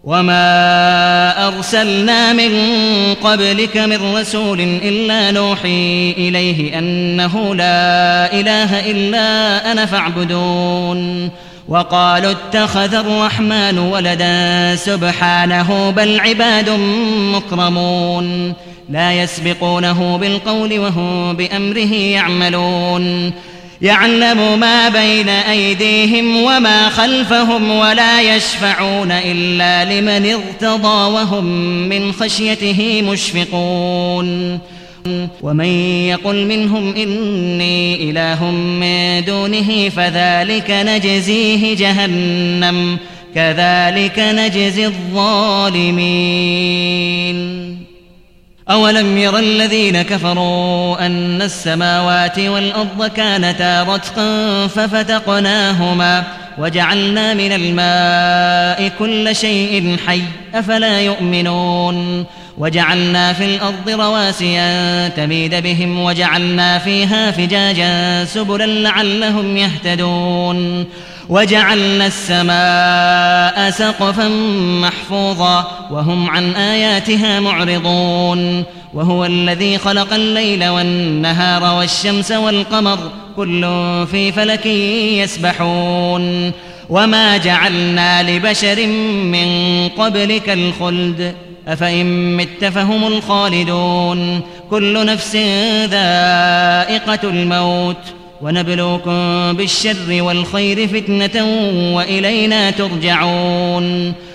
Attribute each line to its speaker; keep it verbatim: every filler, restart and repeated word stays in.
Speaker 1: وما أرسلنا من قبلك من رسول إلا نوحي إليه أنه لا إله إلا أنا فاعبدون وقالوا اتخذ الرحمن ولدا سبحانه بل عباد مكرمون لا يسبقونه بالقول وهم بأمره يعملون يعلم ما بين أيديهم وما خلفهم ولا يشفعون إلا لمن ارتضى وهم من خشيته مشفقون ومن يقل منهم إني إله من دونه فذلك نجزيه جهنم كذلك نجزي الظالمين أولم ير الذين كفروا أن السماوات والأرض كانتا رتقا ففتقناهما وجعلنا من الماء كل شيء حي أفلا يؤمنون وجعلنا في الأرض رواسي أن تميد بهم وجعلنا فيها فجاجا سبلا لعلهم يهتدون وجعلنا السماء سقفا محفوظا وهم عن آياتها معرضون وهو الذي خلق الليل والنهار والشمس والقمر كل في فلك يسبحون وما جعلنا لبشر من قبلك الخلد أفإن مت فهم الخالدون كل نفس ذائقة الموت ونبلوكم بالشر والخير فتنة وإلينا ترجعون